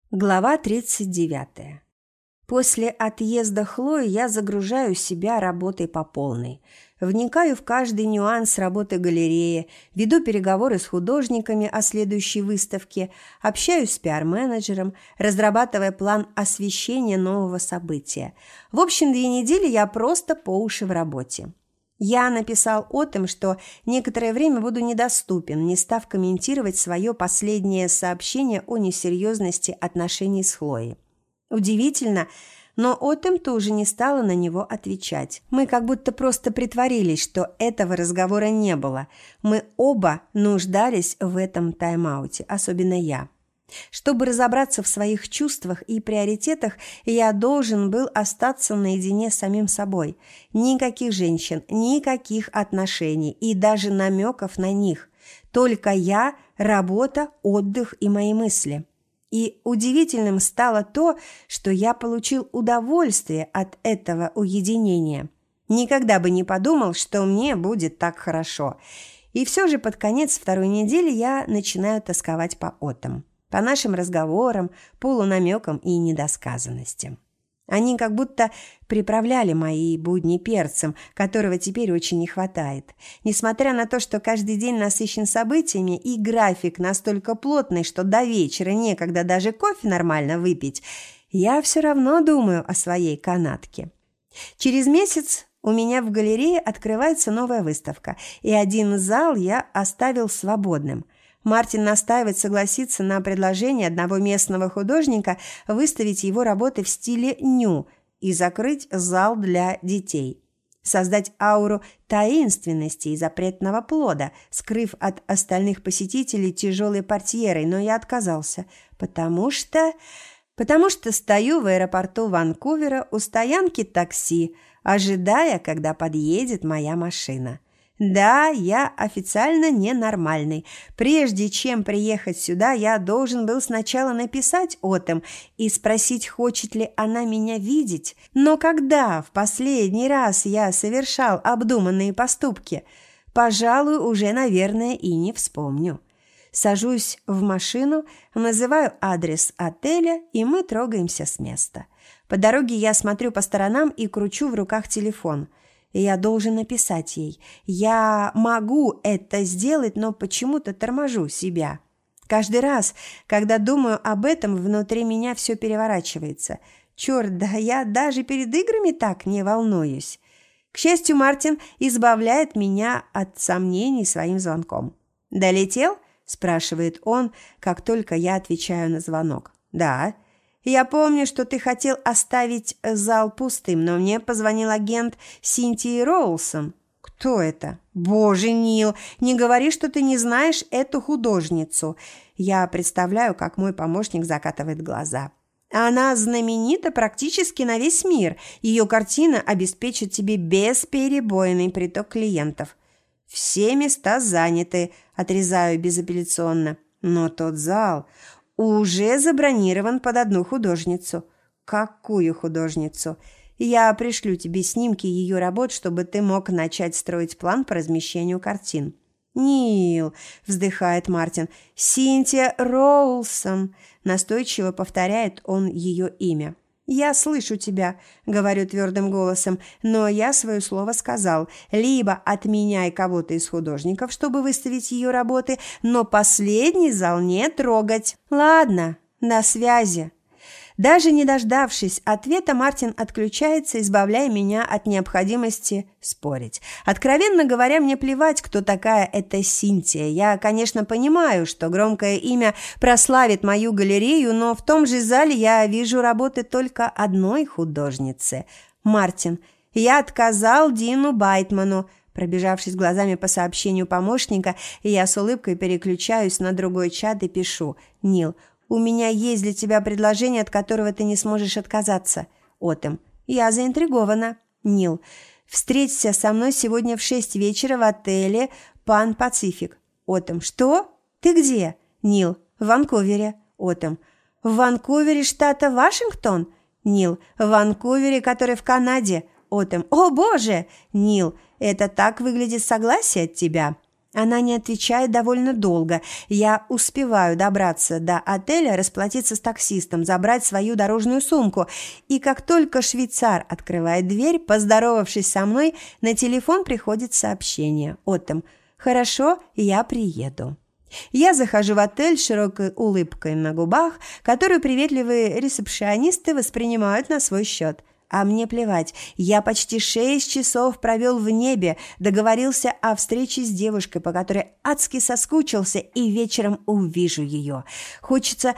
Глава 39. После отъезда Хлои я загружаю себя работой по полной. Вникаю в каждый нюанс работы галереи, веду переговоры с художниками о следующей выставке, общаюсь с пиар-менеджером, разрабатывая план освещения нового события. В общем, 2 недели я просто по уши в работе. Я написал Отом, что некоторое время буду недоступен, не став комментировать свое последнее сообщение о несерьезности отношений с Хлоей. Удивительно, но Отом тоже не стала на него отвечать. Мы как будто просто притворились, что этого разговора не было. Мы оба нуждались в этом тайм-ауте, особенно я. Чтобы разобраться в своих чувствах и приоритетах, я должен был остаться наедине с самим собой. Никаких женщин, никаких отношений и даже намеков на них. Только я, работа, отдых и мои мысли. И удивительным стало то, что я получил удовольствие от этого уединения. Никогда бы не подумал, что мне будет так хорошо. И все же под конец 2-й недели я начинаю тосковать по Отом. По нашим разговорам, полунамекам и недосказанностям. Они как будто приправляли мои будни перцем, которого теперь очень не хватает. Несмотря на то, что каждый день насыщен событиями и график настолько плотный, что до вечера некогда даже кофе нормально выпить, я все равно думаю о своей канатке. Через месяц у меня в галерее открывается новая выставка, и один зал я оставил свободным – Мартин настаивает согласиться на предложение одного местного художника выставить его работы в стиле ню и закрыть зал для детей. Создать ауру таинственности и запретного плода, скрыв от остальных посетителей тяжелой портьерой, но я отказался, потому что стою в аэропорту Ванкувера у стоянки такси, ожидая, когда подъедет моя машина. Да, я официально ненормальный. Прежде чем приехать сюда, я должен был сначала написать Отом и спросить, хочет ли она меня видеть. Но когда в последний раз я совершал обдуманные поступки, пожалуй, уже, наверное, и не вспомню. Сажусь в машину, называю адрес отеля, и мы трогаемся с места. По дороге я смотрю по сторонам и кручу в руках телефон. Я должен написать ей. Я могу это сделать, но почему-то торможу себя. Каждый раз, когда думаю об этом, внутри меня все переворачивается. Черт, да я даже перед играми так не волнуюсь. К счастью, Мартин избавляет меня от сомнений своим звонком. «Долетел?» – спрашивает он, как только я отвечаю на звонок. «Да». «Я помню, что ты хотел оставить зал пустым, но мне позвонил агент Синтии Роулсон». «Кто это?» «Боже, Нил, не говори, что ты не знаешь эту художницу». Я представляю, как мой помощник закатывает глаза. «Она знаменита практически на весь мир. Ее картина обеспечит тебе бесперебойный приток клиентов». «Все места заняты», – отрезаю безапелляционно. «Но тот зал...» «Уже забронирован под одну художницу». «Какую художницу?» «Я пришлю тебе снимки ее работ, чтобы ты мог начать строить план по размещению картин». «Нил», – вздыхает Мартин, – «Синтия Роулсон», – настойчиво повторяет он ее имя. «Я слышу тебя», – говорю твердым голосом, – «но я свое слово сказал. Либо отменяй кого-то из художников, чтобы выставить ее работы, но последний зал не трогать». «Ладно, на связи». Даже не дождавшись ответа, Мартин отключается, избавляя меня от необходимости спорить. Откровенно говоря, мне плевать, кто такая эта Синтия. Я, конечно, понимаю, что громкое имя прославит мою галерею, но в том же зале я вижу работы только одной художницы. «Мартин, я отказал Дину Байтману». Пробежавшись глазами по сообщению помощника, я с улыбкой переключаюсь на другой чат и пишу: «Нил, у меня есть для тебя предложение, от которого ты не сможешь отказаться». Отом: «Я заинтригована». Нил: «Встреться со мной сегодня в 6 вечера в отеле «Пан Пацифик». Отом: «Что? Ты где?» Нил: «В Ванкувере». Отом: «В Ванкувере, штата Вашингтон?» Нил: «В Ванкувере, который в Канаде». Отом: «О, боже!» Нил: «Это так выглядит согласие от тебя». Она не отвечает довольно долго. Я успеваю добраться до отеля, расплатиться с таксистом, забрать свою дорожную сумку. И как только швейцар открывает дверь, поздоровавшись со мной, на телефон приходит сообщение. Оттом: «Хорошо, я приеду». Я захожу в отель с широкой улыбкой на губах, которую приветливые ресепшионисты воспринимают на свой счет. А мне плевать, я почти 6 часов провел в небе, договорился о встрече с девушкой, по которой адски соскучился, и вечером увижу ее. Хочется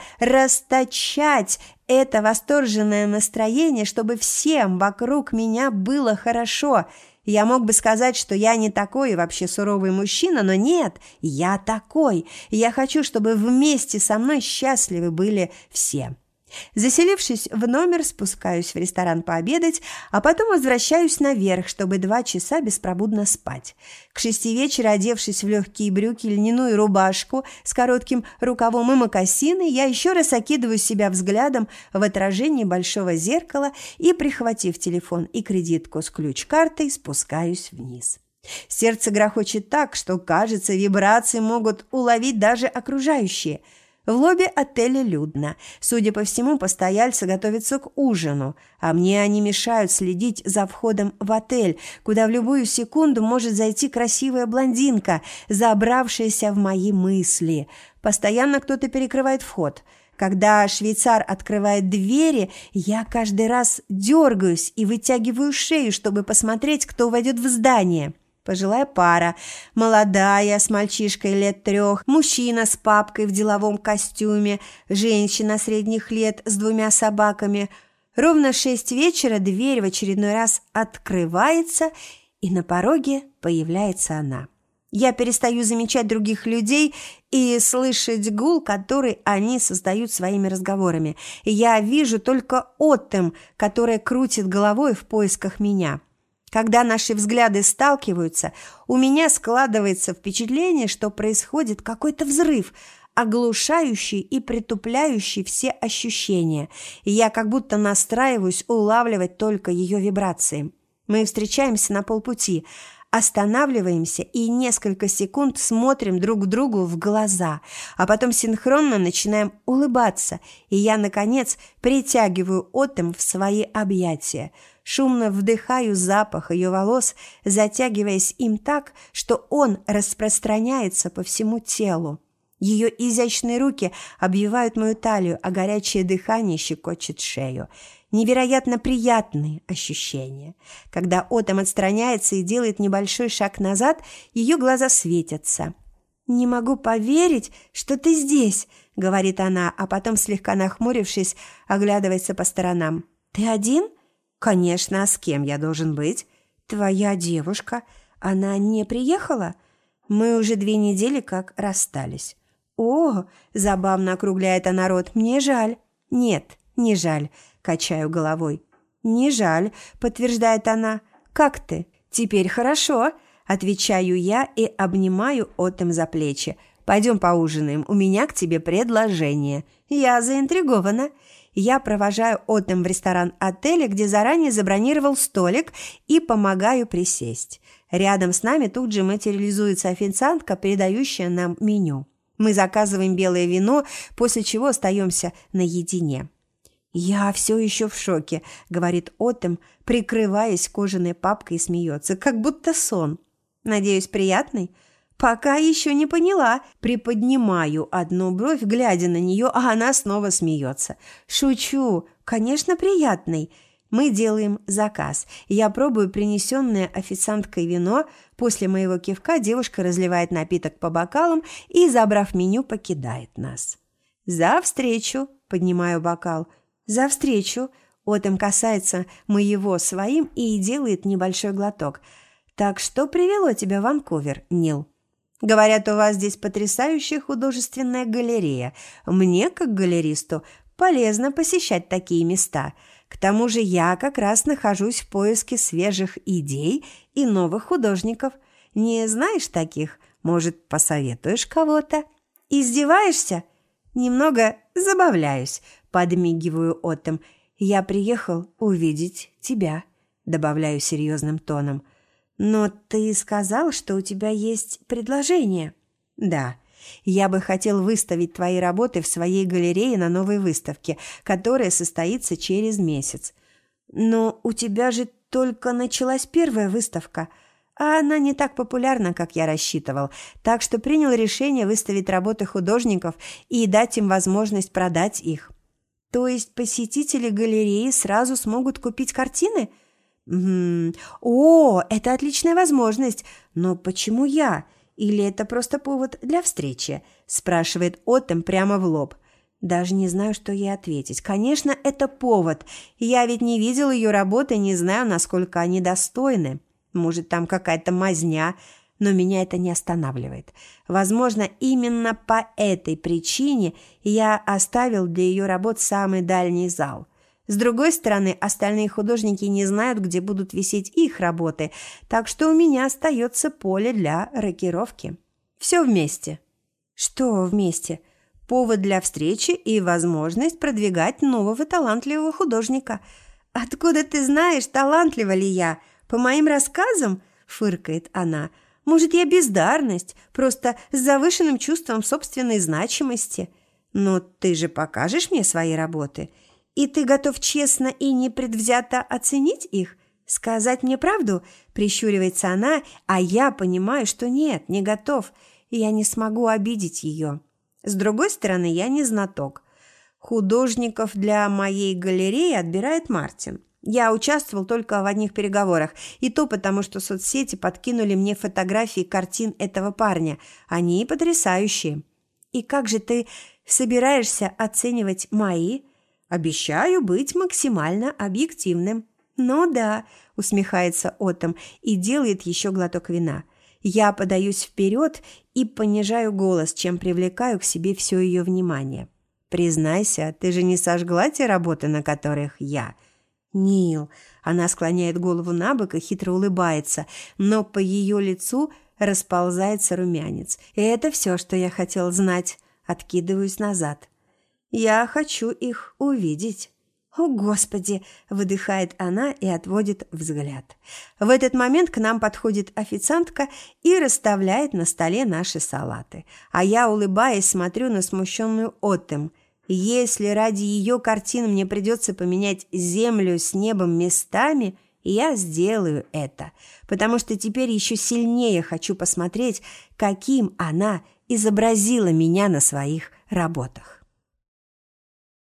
расточать это восторженное настроение, чтобы всем вокруг меня было хорошо. Я мог бы сказать, что я не такой вообще суровый мужчина, но нет, я такой. Я хочу, чтобы вместе со мной счастливы были все. Заселившись в номер, спускаюсь в ресторан пообедать, а потом возвращаюсь наверх, чтобы 2 часа беспробудно спать. К 6 вечера, одевшись в легкие брюки, льняную рубашку с коротким рукавом и мокасины, я еще раз окидываю себя взглядом в отражении большого зеркала и, прихватив телефон и кредитку с ключ-картой, спускаюсь вниз. Сердце грохочет так, что, кажется, вибрации могут уловить даже окружающие. В лобби отеля людно. Судя по всему, постояльцы готовятся к ужину, а мне они мешают следить за входом в отель, куда в любую секунду может зайти красивая блондинка, забравшаяся в мои мысли. Постоянно кто-то перекрывает вход. Когда швейцар открывает двери, я каждый раз дергаюсь и вытягиваю шею, чтобы посмотреть, кто войдет в здание. Пожилая пара, молодая, с мальчишкой лет 3, мужчина с папкой в деловом костюме, женщина средних лет с 2 собаками. Ровно в 6 вечера дверь в очередной раз открывается, и на пороге появляется она. Я перестаю замечать других людей и слышать гул, который они создают своими разговорами. Я вижу только Оттем, которая крутит головой в поисках меня. Когда наши взгляды сталкиваются, у меня складывается впечатление, что происходит какой-то взрыв, оглушающий и притупляющий все ощущения, и я как будто настраиваюсь улавливать только ее вибрации. Мы встречаемся на полпути, останавливаемся и несколько секунд смотрим друг другу в глаза, а потом синхронно начинаем улыбаться, и я, наконец, притягиваю Оттем в свои объятия. Шумно вдыхаю запах ее волос, затягиваясь им так, что он распространяется по всему телу. Ее изящные руки обвивают мою талию, а горячее дыхание щекочет шею. Невероятно приятные ощущения. Когда Оттем отстраняется и делает небольшой шаг назад, ее глаза светятся. «Не могу поверить, что ты здесь», — говорит она, а потом, слегка нахмурившись, оглядывается по сторонам. «Ты один?» «Конечно, а с кем я должен быть?» «Твоя девушка. Она не приехала?» «Мы уже 2 недели как расстались». «О!» – забавно округляет она рот. «Мне жаль». «Нет, не жаль», – качаю головой. «Не жаль», – подтверждает она. «Как ты?» «Теперь хорошо», – отвечаю я и обнимаю Оттем за плечи. «Пойдем поужинаем, у меня к тебе предложение». Я заинтригована. Я провожаю Оттем в ресторан отеля, где заранее забронировал столик, и помогаю присесть. Рядом с нами тут же материализуется официантка, передающая нам меню. Мы заказываем белое вино, после чего остаемся наедине. «Я все еще в шоке», — говорит Оттем, прикрываясь кожаной папкой, и смеется, как будто сон. «Надеюсь, приятный?» «Пока еще не поняла». Приподнимаю одну бровь, глядя на нее, а она снова смеется. «Шучу. Конечно, приятный». Мы делаем заказ. Я пробую принесенное официанткой вино. После моего кивка девушка разливает напиток по бокалам и, забрав меню, покидает нас. «За встречу!» – поднимаю бокал. «За встречу!» – Оттем касается моего своим и делает небольшой глоток. «Так что привело тебя в Ванкувер, Нил?» «Говорят, у вас здесь потрясающая художественная галерея. Мне, как галеристу, полезно посещать такие места. К тому же я как раз нахожусь в поиске свежих идей и новых художников. Не знаешь таких? Может, посоветуешь кого-то?» «Издеваешься?» «Немного забавляюсь», – подмигиваю Оттем. «Я приехал увидеть тебя», – добавляю серьезным тоном. Но ты сказал, что у тебя есть предложение. Да, я бы хотел выставить твои работы в своей галерее на новой выставке, которая состоится через месяц. Но у тебя же только началась первая выставка, а она не так популярна, как я рассчитывал, так что принял решение выставить работы художников и дать им возможность продать их. То есть посетители галереи сразу смогут купить картины? О, это отличная возможность. Но почему я? Или это просто повод для встречи? Спрашивает Оттом прямо в лоб. Даже не знаю, что ей ответить. Конечно, это повод. Я ведь не видел ее работы, не знаю, насколько они достойны. Может, там какая-то мазня, но меня это не останавливает. Возможно, именно по этой причине я оставил для ее работ самый дальний зал. С другой стороны, остальные художники не знают, где будут висеть их работы, так что у меня остается поле для рокировки. Все вместе. Что вместе? Повод для встречи и возможность продвигать нового талантливого художника. «Откуда ты знаешь, талантлива ли я? По моим рассказам?» – фыркает она. «Может, я бездарность, просто с завышенным чувством собственной значимости? Но ты же покажешь мне свои работы? И ты готов честно и непредвзято оценить их? Сказать мне правду?» – прищуривается она, а я понимаю, что нет, не готов, и я не смогу обидеть ее. С другой стороны, я не знаток. Художников для моей галереи отбирает Мартин. Я участвовал только в одних переговорах, и то потому, что соцсети подкинули мне фотографии картин этого парня. Они потрясающие. И как же ты собираешься оценивать мои? Обещаю быть максимально объективным. Ну да, усмехается Оттом и делает еще глоток вина. Я подаюсь вперед и понижаю голос, чем привлекаю к себе все ее внимание. «Признайся, ты же не сожгла те работы, на которых я?» «Нил», она склоняет голову на бок и хитро улыбается, но по ее лицу расползается румянец. И это все, что я хотел знать. Откидываюсь назад. «Я хочу их увидеть». «О, Господи!» – выдыхает она и отводит взгляд. В этот момент к нам подходит официантка и расставляет на столе наши салаты. А я, улыбаясь, смотрю на смущенную Оттом. Если ради ее картин мне придется поменять землю с небом местами, я сделаю это, потому что теперь еще сильнее хочу посмотреть, каким она изобразила меня на своих работах.